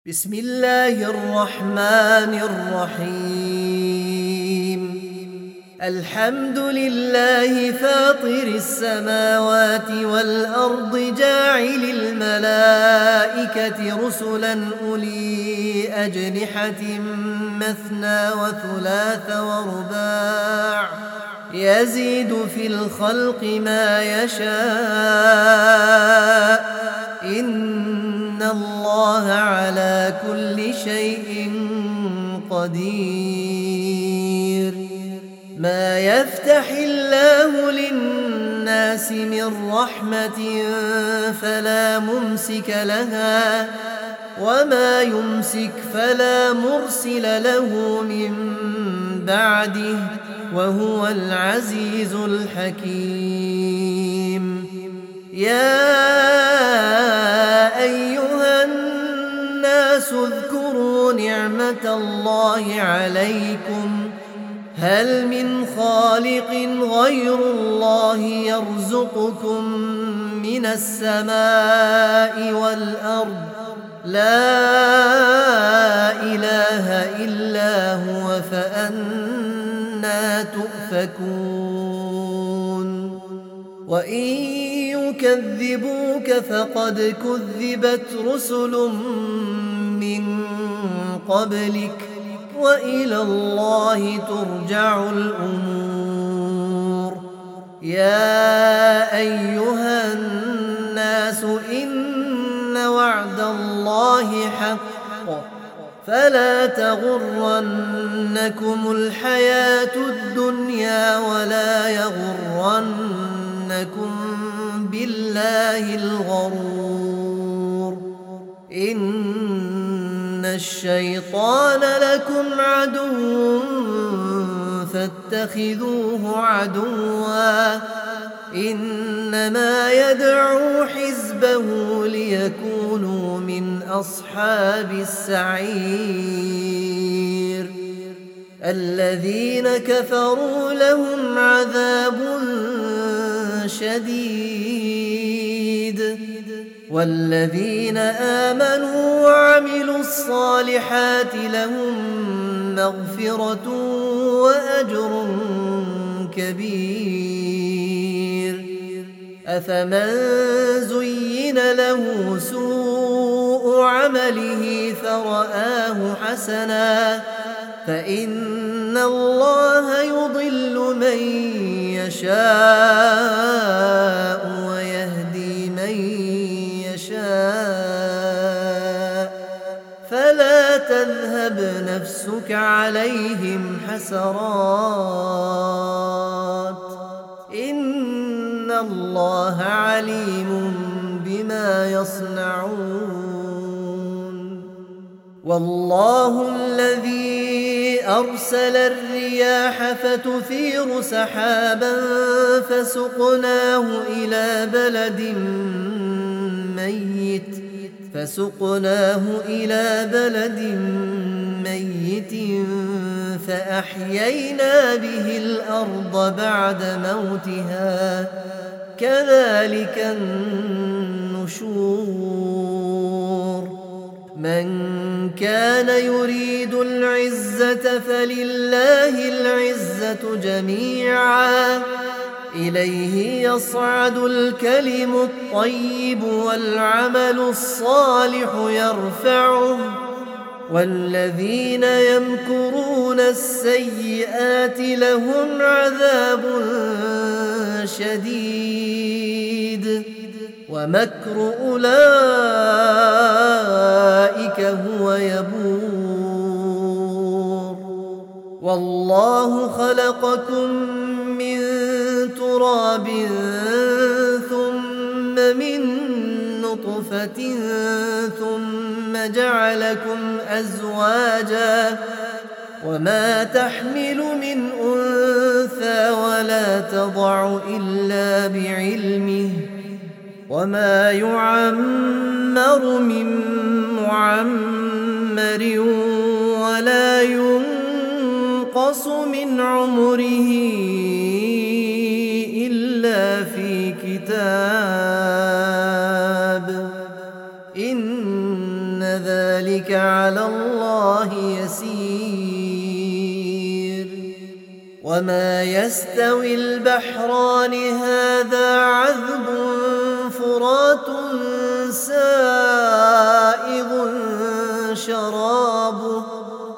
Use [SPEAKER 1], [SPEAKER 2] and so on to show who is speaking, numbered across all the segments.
[SPEAKER 1] بسم الله الرحمن الرحيم. الحمد لله فاطر السماوات والأرض جاعل الملائكة رسلا أولي أجنحة مثنى وثلاث ورباع يزيد في الخلق ما يشاء إن الله على كل شيء قدير. ما يفتح الله للناس من رحمة فلا ممسك لها وما يمسك فلا مرسل له من بعده وهو العزيز الحكيم. يا أيها الناس اذكروا نعمة الله عليكم هل من خالق غير الله يرزقكم من السماء والأرض لا إله إلا هو فأنى تؤفكون. وإن يكذبوك فقد كذبت رسل من قبلك وإلى الله ترجع الأمور. يا أيها الناس إن وعد الله حق فلا تغرنكم الحياة الدنيا ولا يغرنكم بالله الغرور. إن الشيطان لكم عدو فاتخذوه عدوا إنما يدعو حزبه ليكونوا من أصحاب السعير. الذين كفروا لهم عذاب شديد والذين آمنوا وعملوا الصالحات لهم مغفرة وأجر كبير. أفمن زين له سوء عمله فرآه حسنا فإن الله يضل من يشاء ويهدي من يشاء فلا تذهب نفسك عليهم حسرات إن الله عليم بما يصنعون. والله الذي أرسل الرياح فتثير سحابا فسقناه إلى بلد ميت فأحيينا به الأرض بعد موتها كذلك النشور. من كان يريد العزة فلله العزة جميعا إليه يصعد الكلم الطيب والعمل الصالح يرفعه والذين يمكرون السيئات لهم عذاب شديد ومكر أولئك هو يبور. والله خلقكم من تراب ثم من نطفة ثم جعلكم أزواجا وما تحمل من أنثى ولا تضع إلا بعلمه وما يعمر من معمر ولا ينقص من عمره إلا في كتاب إن ذلك ذلك على الله يسير. وما يستوي البحران هذا عذب فرات سائغ شرابه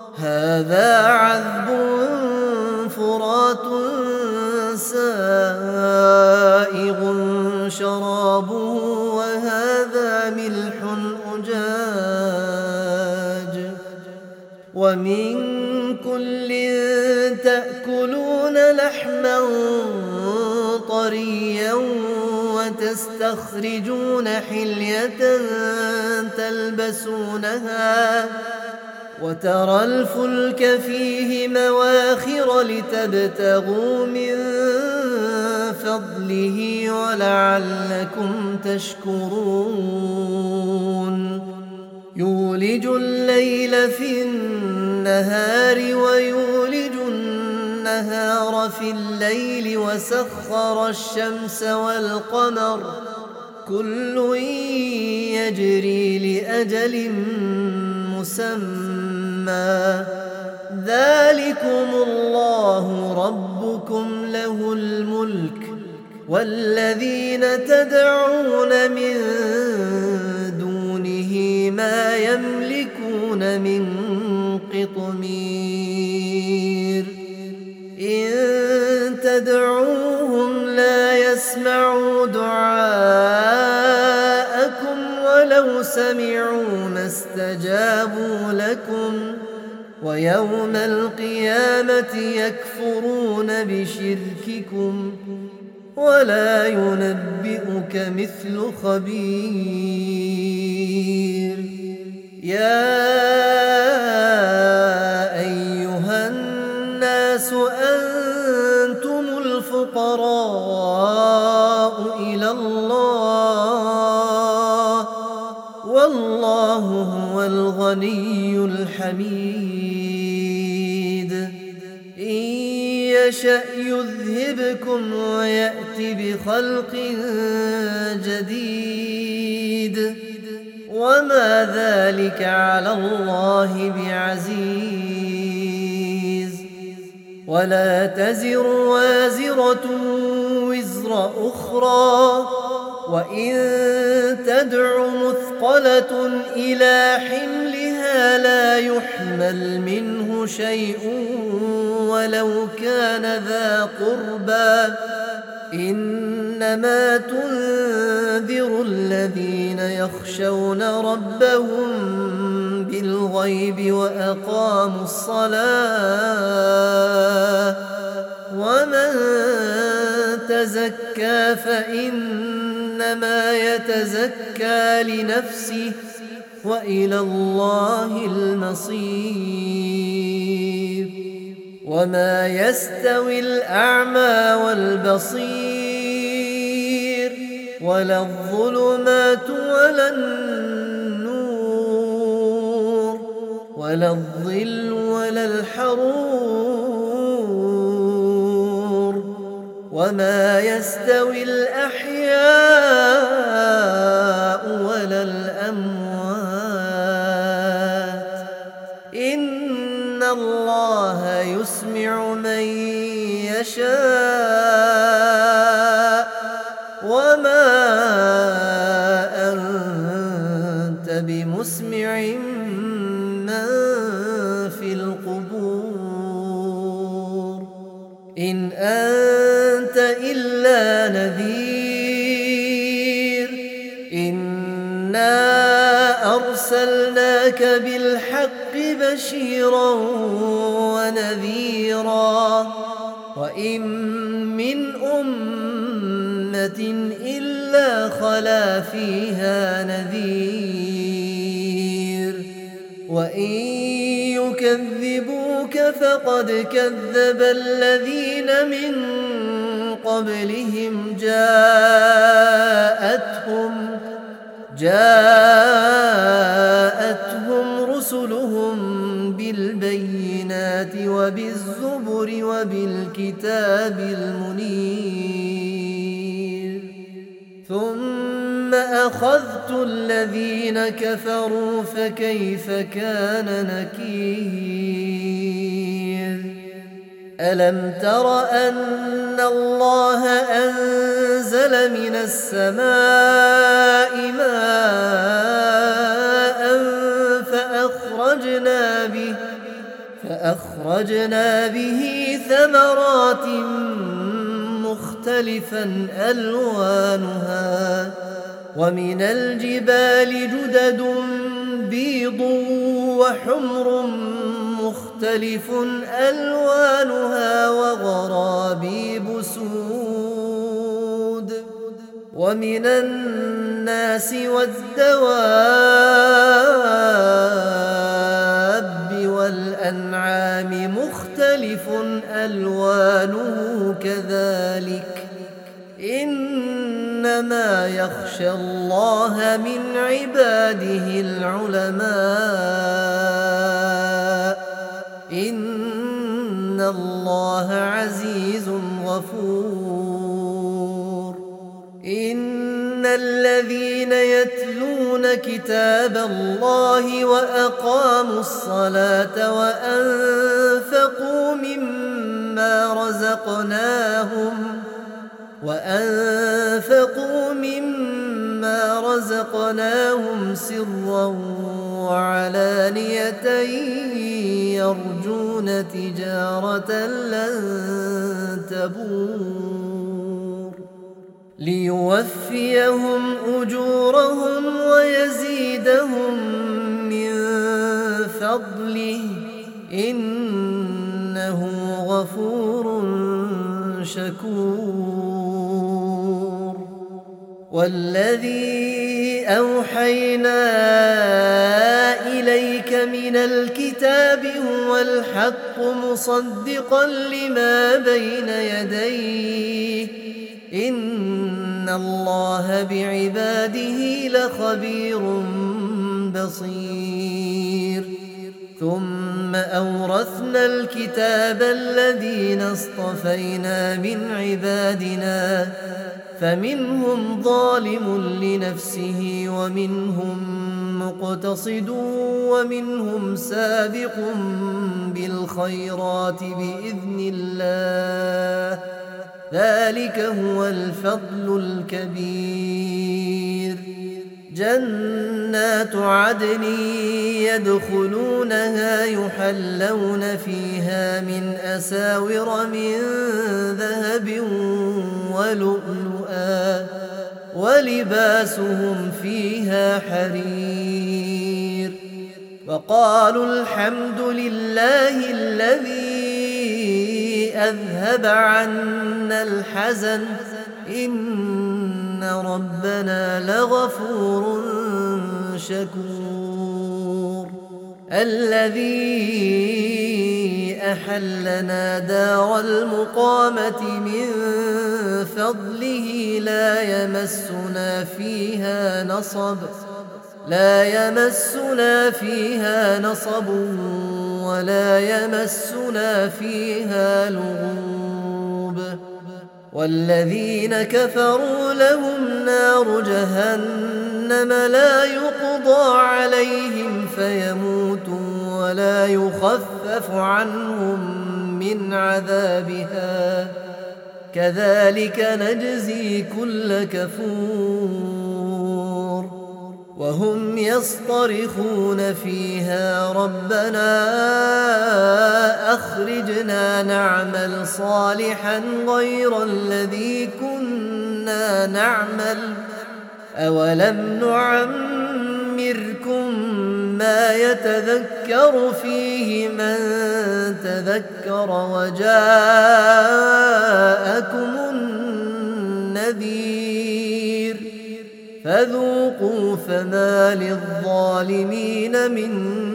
[SPEAKER 1] وهذا ملح أجاج. ومن كل تأكلون لحما طريا وتستخرجون حلية تلبسونها وترى الفلك فيه مواخر لتبتغوا من فضله ولعلكم تشكرون. يولج الليل في النهار ويولج النهار في الليل وسخر الشمس والقمر كل يجري لأجل مسمى ذلكم الله ربكم له الملك والذين تدعون من دونه ما يملكون من قطمير. إن تدعوهم لا يسمعوا دعاءكم ولو سمعوا ما استجابوا لكم ويوم القيامة يكفرون بشرككم ولا ينبئك مثل خبير. يا أيها الناس أنتم الفقراء إلى الله والله هو الغني الحميد. إن يشأ يذهبكم ويأتي بخلق جديد وما ذلك على الله بعزيز. ولا تزر وازرة وزر أخرى وإن تدع مثقلة إلى حملها لا يحمل منه شيء ولو كان ذا قربى إنما تنذر الذين يخشون ربهم بالغيب وأقاموا الصلاة ومن تزكى فإنما يتزكى لنفسه وإلى الله المصير. وما يستوي الأعمى والبصير ولا الظلمات ولا النور ولا الظل ولا الحرور وما يستوي الأحياء ولا الأموات إن الله يسمع من يشاء وما أنت بمسمع من في القبور إن أنت إلا نذير إنا أرسلناك بالحق بشيرا ونذيرا وإن من أمة إلا خلا فيها نذير وإن يكذبوك فقد كذب الذين من قبلهم جاءتهم رسلهم بالبينات وبالزبر وبالكتاب المنير ثم أخذت الذين كفروا فكيف كان نكير ألم تر أن الله أنزل من السماء ماء فأخرجنا به ثمرات مختلفا ألوانها ومن الجبال جدد بيض وحمر مختلف ألوانها وغرابيب سود ومن الناس والدواب والأنعام مختلف ألوانه كذلك إنما يخشى الله من عباده العلماء إن الله عزيز غفور إن الذين يتلون كتاب الله وأقاموا الصلاة وأنفقوا مما رزقناهم سرا وعلانية يرجون تجارة لن تبور ليوفيهم أجورهم ويزيدهم من فضله إنه غفور شكور والذي أوحينا إليك من الكتاب هو الحق مصدقا لما بين يديه إن الله بعباده لخبير بصير ثم أورثنا الكتاب الذين اصطفينا من عبادنا فمنهم ظالم لنفسه ومنهم مقتصد ومنهم سابق بالخيرات بإذن الله ذلك هو الفضل الكبير جنات عدن يدخلونها يحلون فيها من أساور من ذهب ولؤلؤا ولباسهم فيها حرير وقالوا الحمد لله الذي أذهب عنا الحزن إن ربنا لغفور شكور الذي أحلنا دار المقامة من فضله لا يمسنا فيها نصب ولا يمسنا فيها لغوب والذين كفروا لهم نار جهنم لا يقضى عليهم فيموتوا ولا يخفف عنهم من عذابها كذلك نجزي كل كفور وهم يصطرخون فيها ربنا أخرجنا نعمل صالحا غير الذي كنا نعمل أولم نعمركم ما يتذكر فيه من تذكر وجاءكم النذير فذوقوا فما للظالمين من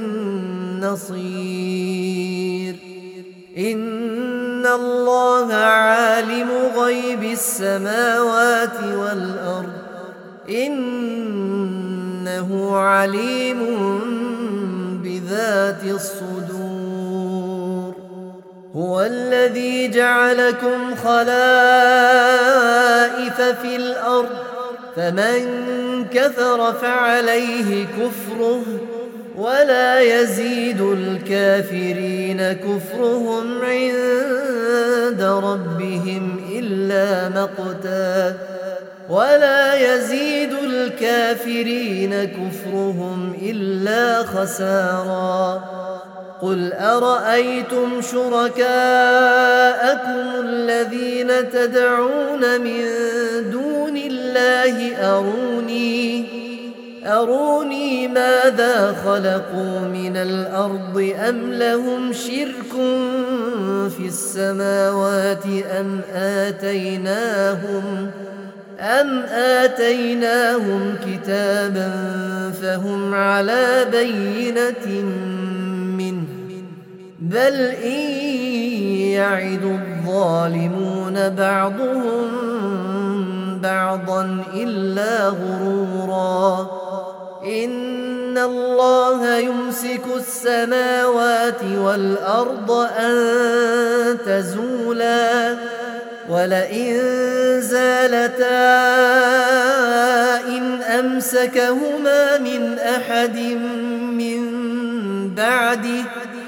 [SPEAKER 1] نصير إن الله عالم غيب السماوات والأرض إنه عليم بذات الصدور هو الذي جعلكم خلائف في الأرض فمن كفر فعليه كفره ولا يزيد الكافرين كفرهم عند ربهم إلا مقتا ولا يزيد الكافرين كفرهم إلا خسارا قل أرأيتم شركاءكم الذين تدعون من دون الله أروني ماذا خلقوا من الأرض أم لهم شرك في السماوات أم آتيناهم كتابا فهم على بينة منه بل إن يعد الظالمون بعضهم بعضا إلا غرورا إن الله يمسك السماوات والأرض أن تزولا ولئن زالتا إن أمسكهما من أحد من بعده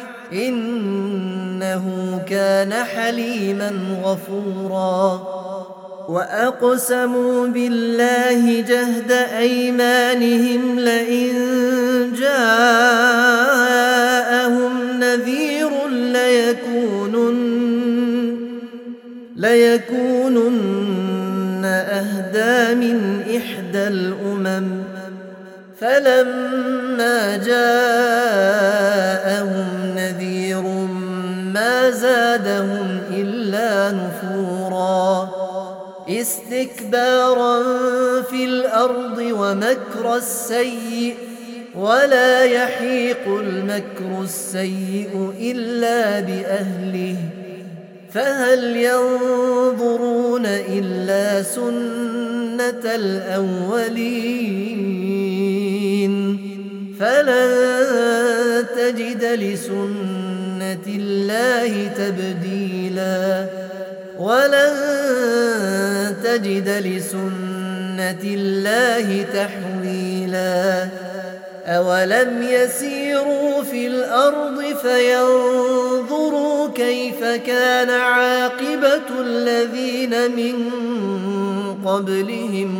[SPEAKER 1] إنه كان حليما غفورا وأقسموا بالله جهد أيمانهم لئن جاءهم نذير ليكونن أهدى من إحدى الأمم فلما جاءهم نذير ما زادهم إلا نفورا استكبارا في الأرض ومكر السيء ولا يحيق المكر السيء إلا بأهله فهل ينظرون إلا سنة الأولين فلن تجد لسنة الله تبديلا ولن تجد لسنة الله تحويلا أولم يسيروا في الأرض فينظروا كيف كان عاقبة الذين من قبلهم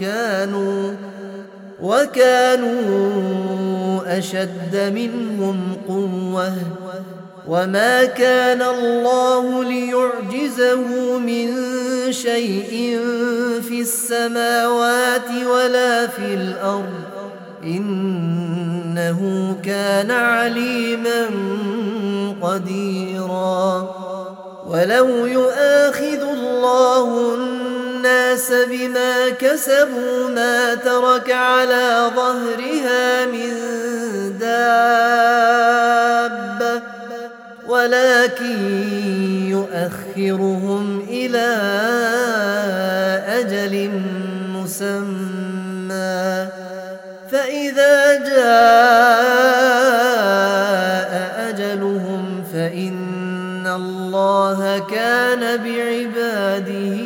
[SPEAKER 1] وكانوا أشد منهم قوة وما كان الله ليعجزه من شيء في السماوات ولا في الأرض إنه كان عليما قديرا ولو يؤاخذ الله الناس بما كسبوا ما ترك على ظهرها من دابة ولكن يؤخرهم إلى أجل مسمى فإذا جاء أجلهم فإن الله كان بعباده